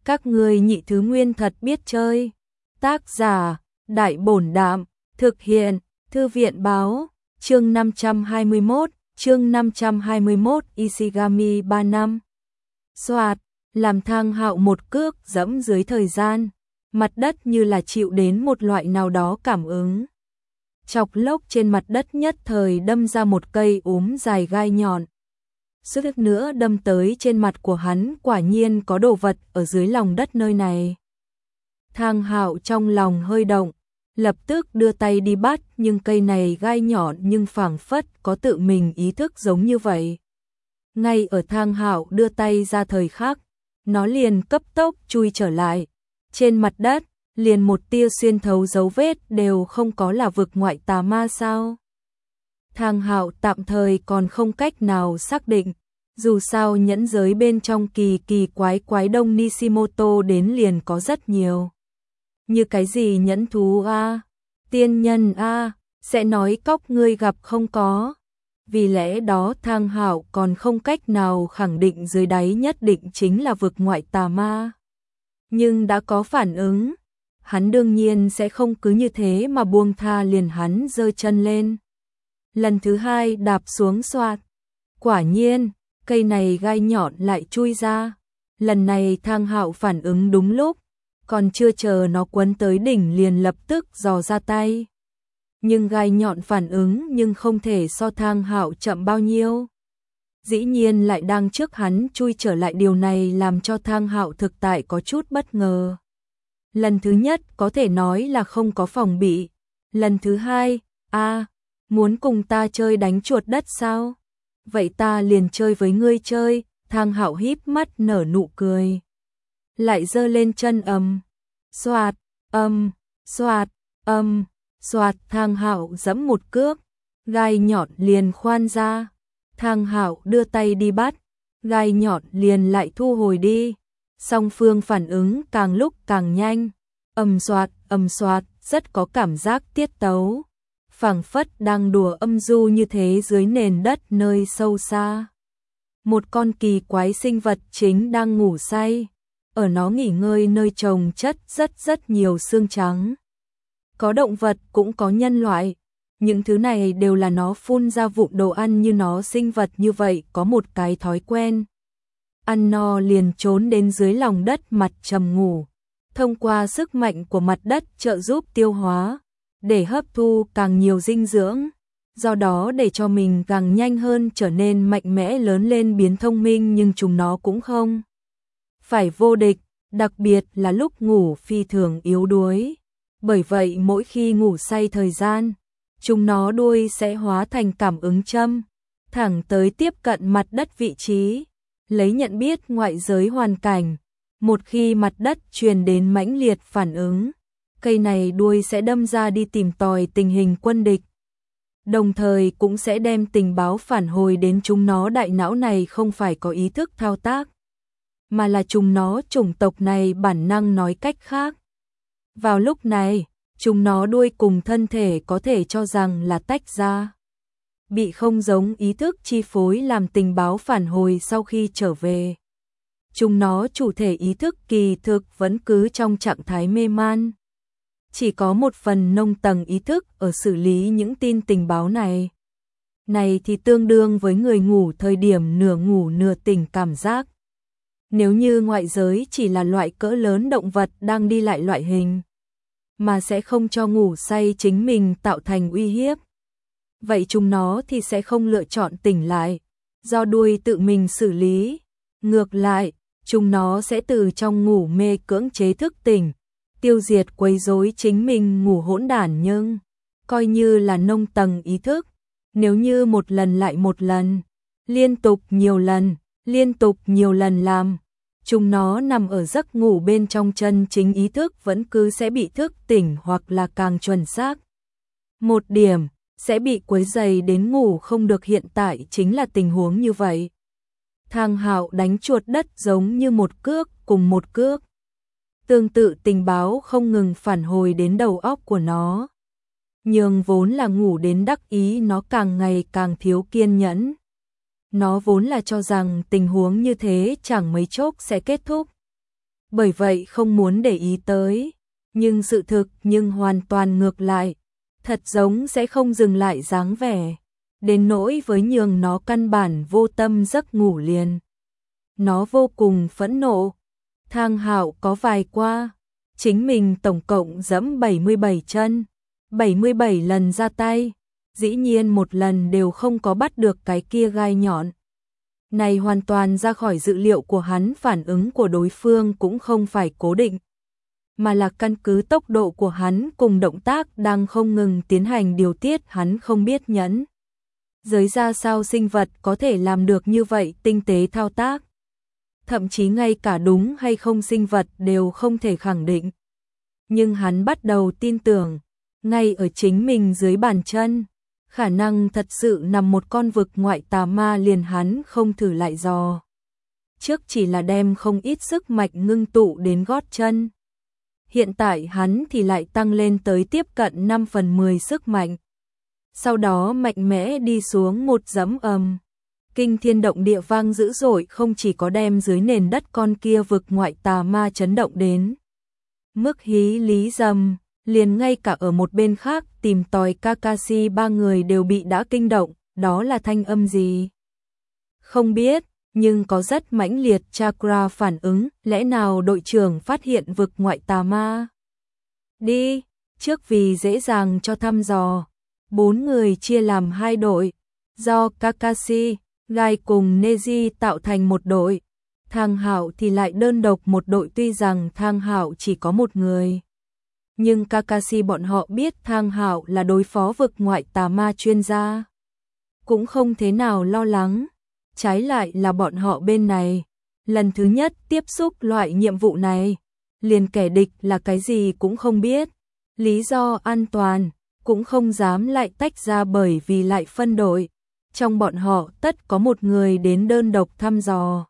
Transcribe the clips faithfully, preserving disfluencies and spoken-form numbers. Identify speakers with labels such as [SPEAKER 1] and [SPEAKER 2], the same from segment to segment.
[SPEAKER 1] Các ngươi nhị thứ nguyên thật biết chơi. Tác giả, Đại Bổn Đạm, thực hiện, Thư viện Báo, chương năm trăm hai mươi mốt, chương năm trăm hai mươi mốt Ishigami ba năm. Soạt, làm Thang Hạo một cước dẫm dưới thời gian, mặt đất như là chịu đến một loại nào đó cảm ứng. Chọc lốc trên mặt đất nhất thời đâm ra một cây úm dài gai nhọn. Suýt nữa đâm tới trên mặt của hắn, quả nhiên có đồ vật ở dưới lòng đất nơi này. Thang Hạo trong lòng hơi động, lập tức đưa tay đi bắt, nhưng cây này gai nhọn nhưng phảng phất có tự mình ý thức giống như vậy. Ngay ở Thang Hạo đưa tay ra thời khắc, nó liền cấp tốc chui trở lại. Trên mặt đất, liền một tia xuyên thấu dấu vết đều không có, là vực ngoại tà ma sao? Thang Hạo tạm thời còn không cách nào xác định, dù sao nhẫn giới bên trong kỳ kỳ quái quái Đông Nishimoto đến liền có rất nhiều. Như cái gì nhẫn thú a, tiên nhân a, sẽ nói cóc ngươi gặp không có. Vì lẽ đó Thang Hạo còn không cách nào khẳng định dưới đáy nhất định chính là vực ngoại tà ma. Nhưng đã có phản ứng, hắn đương nhiên sẽ không cứ như thế mà buông tha, liền hắn giơ chân lên. Lần thứ hai đạp xuống xoạt. Quả nhiên, cây này gai nhọn lại chui ra. Lần này Thang Hạo phản ứng đúng lúc, còn chưa chờ nó quấn tới đỉnh liền lập tức giò ra tay. Nhưng gai nhọn phản ứng nhưng không thể so Thang Hạo chậm bao nhiêu. Dĩ nhiên lại đang trước hắn chui trở lại, điều này làm cho Thang Hạo thực tại có chút bất ngờ. Lần thứ nhất có thể nói là không có phòng bị. Lần thứ hai, a à, muốn cùng ta chơi đánh chuột đất sao? Vậy ta liền chơi với ngươi chơi. Thang Hạo híp mắt nở nụ cười. Lại giơ lên chân ầm, xoạt, âm, xoạt, âm, xoạt. Thang Hạo giẫm một cước, gai nhọn liền khoan ra. Thang Hạo đưa tay đi bắt, gai nhọn liền lại thu hồi đi. Song phương phản ứng càng lúc càng nhanh, ầm xoạt, ầm xoạt, rất có cảm giác tiết tấu, phảng phất đang đùa âm du như thế dưới nền đất nơi sâu xa. Một con kỳ quái sinh vật chính đang ngủ say, ở nó nghỉ ngơi nơi chồng chất rất rất nhiều xương trắng. Có động vật cũng có nhân loại, những thứ này đều là nó phun ra vụn đồ ăn, như nó sinh vật như vậy có một cái thói quen. Ăn no liền trốn đến dưới lòng đất mặt trầm ngủ, thông qua sức mạnh của mặt đất trợ giúp tiêu hóa, để hấp thu càng nhiều dinh dưỡng, do đó để cho mình càng nhanh hơn trở nên mạnh mẽ lớn lên biến thông minh. Nhưng chúng nó cũng không phải vô địch, đặc biệt là lúc ngủ phi thường yếu đuối. Bởi vậy mỗi khi ngủ say thời gian, chúng nó đuôi sẽ hóa thành cảm ứng châm, thẳng tới tiếp cận mặt đất vị trí, lấy nhận biết ngoại giới hoàn cảnh. Một khi mặt đất truyền đến mãnh liệt phản ứng, cây này đuôi sẽ đâm ra đi tìm tòi tình hình quân địch. Đồng thời cũng sẽ đem tình báo phản hồi đến chúng nó. Đại não này không phải có ý thức thao tác, mà là chúng nó chủng tộc này bản năng. Nói cách khác, vào lúc này, chúng nó đuôi cùng thân thể có thể cho rằng là tách ra, bị không giống ý thức chi phối làm tình báo phản hồi. Sau khi trở về, chúng nó chủ thể ý thức kỳ thực vẫn cứ trong trạng thái mê man, chỉ có một phần nông tầng ý thức ở xử lý những tin tình báo này. Này thì tương đương với người ngủ thời điểm nửa ngủ nửa tỉnh cảm giác. Nếu như ngoại giới chỉ là loại cỡ lớn động vật đang đi lại loại hình, mà sẽ không cho ngủ say chính mình tạo thành uy hiếp, vậy chúng nó thì sẽ không lựa chọn tỉnh lại, do đuôi tự mình xử lý. Ngược lại, chúng nó sẽ từ trong ngủ mê cưỡng chế thức tỉnh, tiêu diệt quấy rối chính mình ngủ hỗn đản. Nhưng coi như là nông tầng ý thức, nếu như một lần lại một lần, liên tục nhiều lần, liên tục nhiều lần làm, chúng nó nằm ở giấc ngủ bên trong, chân chính ý thức vẫn cứ sẽ bị thức tỉnh, hoặc là càng chuẩn xác một điểm, sẽ bị quấy rầy đến ngủ không được. Hiện tại chính là tình huống như vậy. Thang Hạo đánh chuột đất giống như một cước cùng một cước. Tương tự tình báo không ngừng phản hồi đến đầu óc của nó, nhưng vốn là ngủ đến đắc ý nó càng ngày càng thiếu kiên nhẫn. Nó vốn là cho rằng tình huống như thế chẳng mấy chốc sẽ kết thúc. bởi vậy không muốn để ý tới. Nhưng sự thực nhưng hoàn toàn ngược lại, thật giống sẽ không dừng lại dáng vẻ, đến nỗi với nhường nó căn bản vô tâm giấc ngủ liền. Nó vô cùng phẫn nộ. Thang Hạo có vài qua, chính mình tổng cộng giẫm bảy mươi bảy chân, bảy mươi bảy lần ra tay, dĩ nhiên một lần đều không có bắt được cái kia gai nhọn. Này hoàn toàn ra khỏi dự liệu của hắn, phản ứng của đối phương cũng không phải cố định, mà là căn cứ tốc độ của hắn cùng động tác đang không ngừng tiến hành điều tiết. Hắn không biết nhẫn giới ra sao sinh vật có thể làm được như vậy tinh tế thao tác. Thậm chí ngay cả đúng hay không sinh vật đều không thể khẳng định. Nhưng hắn bắt đầu tin tưởng, ngay ở chính mình dưới bàn chân, khả năng thật sự nằm một con vực ngoại tà ma, liền hắn không thử lại dò. Trước chỉ là đem không ít sức mạnh ngưng tụ đến gót chân. Hiện tại hắn thì lại tăng lên tới tiếp cận năm phần mười sức mạnh. Sau đó mạnh mẽ đi xuống một dẫm ầm. Kinh thiên động địa vang dữ dội, không chỉ có đem dưới nền đất con kia vực ngoại tà ma chấn động đến mức hí lý dầm, liền ngay cả ở một bên khác tìm tòi Kakashi ba người đều bị đã kinh động. Đó là thanh âm gì? Không biết, nhưng có rất mãnh liệt chakra phản ứng. Lẽ nào đội trưởng phát hiện vực ngoại tà ma? Đi, trước vì dễ dàng cho thăm dò, bốn người chia làm hai đội, do Kakashi, Gai cùng Neji tạo thành một đội. Thang Hạo thì lại đơn độc một đội. Tuy rằng Thang Hạo chỉ có một người, nhưng Kakashi bọn họ biết Thang Hạo là đối phó vực ngoại tà ma chuyên gia, cũng không thế nào lo lắng. Trái lại là bọn họ bên này, lần thứ nhất tiếp xúc loại nhiệm vụ này, liền kẻ địch là cái gì cũng không biết. Lý do an toàn, cũng không dám lại tách ra, bởi vì lại phân đội. Trong bọn họ tất có một người đến đơn độc thăm dò.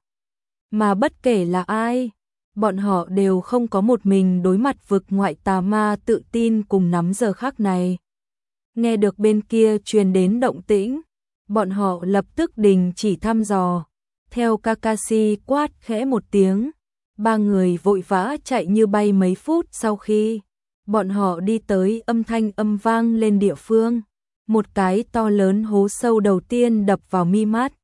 [SPEAKER 1] Mà bất kể là ai, bọn họ đều không có một mình đối mặt vực ngoại tà ma tự tin cùng nắm giờ khắc này. Nghe được bên kia truyền đến động tĩnh, bọn họ lập tức đình chỉ thăm dò. Theo Kakashi quát khẽ một tiếng, ba người vội vã chạy như bay. Mấy phút sau khi bọn họ đi tới âm thanh âm vang lên địa phương, một cái to lớn hố sâu đầu tiên đập vào mi mắt.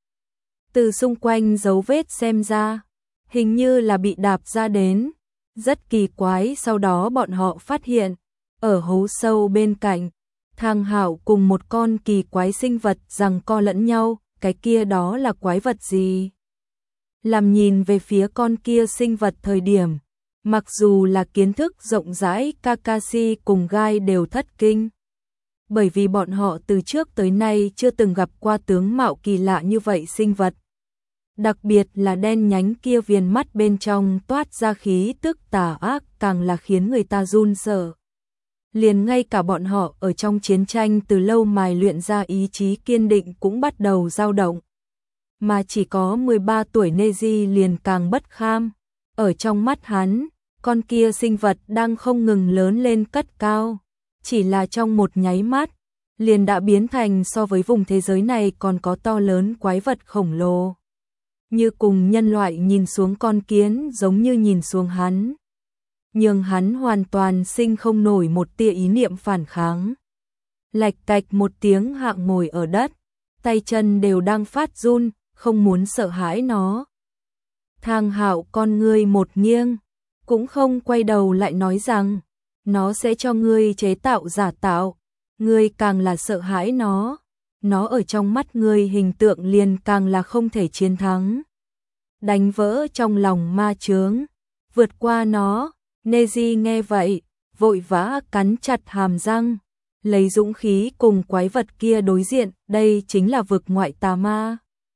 [SPEAKER 1] Từ xung quanh dấu vết xem ra, hình như là bị đạp ra đến, rất kỳ quái. Sau đó bọn họ phát hiện, ở hố sâu bên cạnh, Thang Hạo cùng một con kỳ quái sinh vật giằng co lẫn nhau. Cái kia đó là quái vật gì? Làm nhìn về phía con kia sinh vật thời điểm, mặc dù là kiến thức rộng rãi, Kakashi cùng Gai đều thất kinh. Bởi vì bọn họ từ trước tới nay chưa từng gặp qua tướng mạo kỳ lạ như vậy sinh vật. Đặc biệt là đen nhánh kia, viền mắt bên trong toát ra khí tức tà ác, càng là khiến người ta run sợ. Liền ngay cả bọn họ ở trong chiến tranh từ lâu mài luyện ra ý chí kiên định cũng bắt đầu dao động. Mà chỉ có mười ba tuổi Neji liền càng bất kham. Ở trong mắt hắn, con kia sinh vật đang không ngừng lớn lên cất cao. Chỉ là trong một nháy mắt, liền đã biến thành so với vùng thế giới này còn có to lớn quái vật khổng lồ. Như cùng nhân loại nhìn xuống con kiến, giống như nhìn xuống hắn. Nhưng hắn hoàn toàn sinh không nổi một tia ý niệm phản kháng. Lạch cạch một tiếng hạng ngồi ở đất, tay chân đều đang phát run, không muốn sợ hãi nó. Thang Hạo con ngươi một nghiêng, cũng không quay đầu lại nói rằng, nó sẽ cho ngươi chế tạo giả tạo, ngươi càng là sợ hãi nó, nó ở trong mắt ngươi hình tượng liền càng là không thể chiến thắng. Đánh vỡ trong lòng ma chướng, vượt qua nó. Neji nghe vậy, vội vã cắn chặt hàm răng, lấy dũng khí cùng quái vật kia đối diện. Đây chính là vực ngoại tà ma,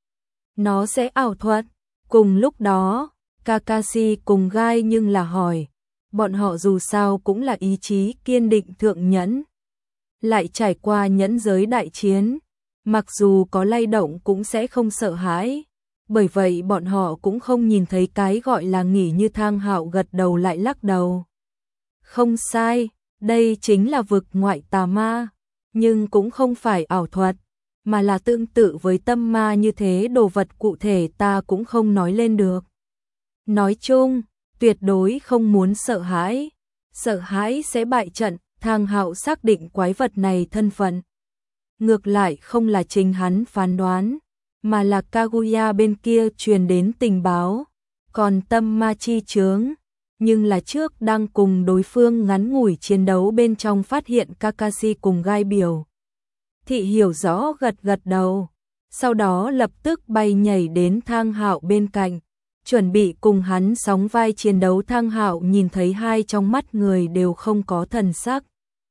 [SPEAKER 1] nó sẽ ảo thuật. Cùng lúc đó, Kakashi cùng Gai nhưng là hỏi, bọn họ dù sao cũng là ý chí kiên định thượng nhẫn, lại trải qua nhẫn giới đại chiến, mặc dù có lay động cũng sẽ không sợ hãi. Bởi vậy bọn họ cũng không nhìn thấy cái gọi là nghỉ như. Thang Hạo gật đầu lại lắc đầu. Không sai, đây chính là vực ngoại tà ma, nhưng cũng không phải ảo thuật, mà là tương tự với tâm ma như thế. Đồ vật cụ thể ta cũng không nói lên được. Nói chung, tuyệt đối không muốn sợ hãi, sợ hãi sẽ bại trận. Thang Hạo xác định quái vật này thân phận. Ngược lại không là chính hắn phán đoán, mà là Kaguya bên kia truyền đến tình báo, còn tâm ma chi chướng, nhưng là trước đang cùng đối phương ngắn ngủi chiến đấu bên trong phát hiện Kakashi cùng gai biểu. Thị hiểu rõ gật gật đầu, sau đó lập tức bay nhảy đến Thang Hạo bên cạnh, chuẩn bị cùng hắn sóng vai chiến đấu. Thang Hạo nhìn thấy hai trong mắt người đều không có thần sắc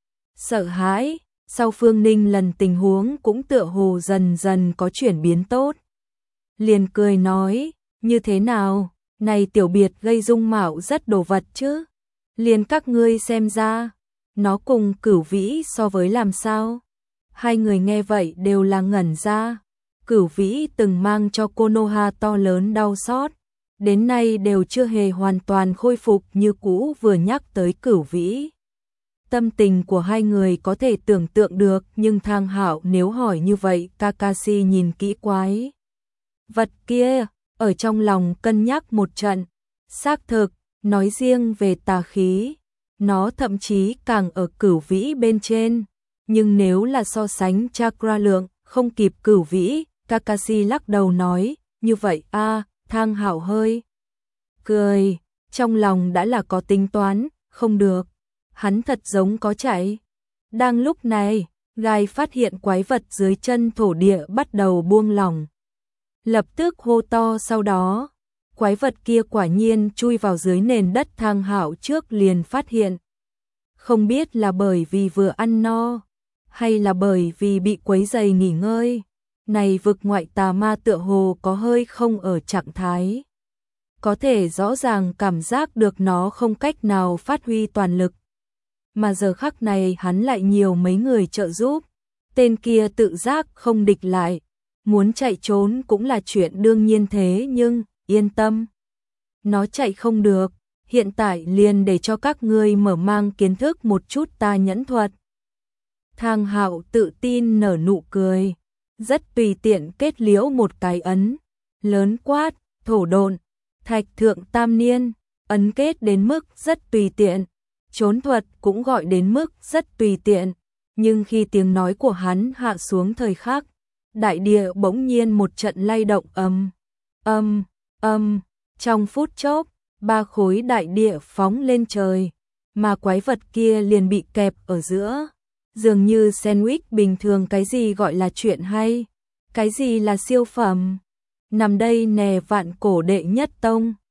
[SPEAKER 1] sợ hãi, sau Phương Ninh lần tình huống cũng tựa hồ dần dần có chuyển biến tốt. Liền cười nói, như thế nào, này tiểu biệt gây dung mạo rất đồ vật chứ, liền các ngươi xem ra, nó cùng Cửu Vĩ so với làm sao. Hai người nghe vậy đều là ngẩn ra, Cửu Vĩ từng mang cho Konoha to lớn đau xót, đến nay đều chưa hề hoàn toàn khôi phục như cũ. Vừa nhắc tới Cửu Vĩ, tâm tình của hai người có thể tưởng tượng được, nhưng Thang Hạo nếu hỏi như vậy, Kakashi nhìn kỹ quái vật kia, ở trong lòng cân nhắc một trận, xác thực, nói riêng về tà khí, nó thậm chí càng ở Cửu Vĩ bên trên, nhưng nếu là so sánh chakra lượng, không kịp Cửu Vĩ. Kakashi lắc đầu nói, như vậy a. À, Thang Hạo hơi cười, trong lòng đã là có tính toán, không được, hắn thật giống có chạy. Đang lúc này, gai phát hiện quái vật dưới chân thổ địa bắt đầu buông lỏng, lập tức hô to, sau đó quái vật kia quả nhiên chui vào dưới nền đất. Thang Hạo trước liền phát hiện, không biết là bởi vì vừa ăn no, hay là bởi vì bị quấy rầy nghỉ ngơi, này vực ngoại tà ma tựa hồ có hơi không ở trạng thái, có thể rõ ràng cảm giác được nó không cách nào phát huy toàn lực. Mà giờ khắc này hắn lại nhiều mấy người trợ giúp, tên kia tự giác không địch lại, muốn chạy trốn cũng là chuyện đương nhiên, thế nhưng, yên tâm, nó chạy không được, hiện tại liền để cho các ngươi mở mang kiến thức một chút ta nhẫn thuật. Thang Hạo tự tin nở nụ cười, rất tùy tiện kết liễu một cái ấn, lớn quát, thổ độn, thạch thượng tam niên, ấn kết đến mức rất tùy tiện, trốn thuật cũng gọi đến mức rất tùy tiện, nhưng khi tiếng nói của hắn hạ xuống thời khắc, đại địa bỗng nhiên một trận lay động, âm, âm, âm, trong phút chốc, ba khối đại địa phóng lên trời, mà quái vật kia liền bị kẹp ở giữa, dường như sandwich bình thường. Cái gì gọi là chuyện hay, cái gì là siêu phẩm, nằm đây nè, vạn cổ đệ nhất tông.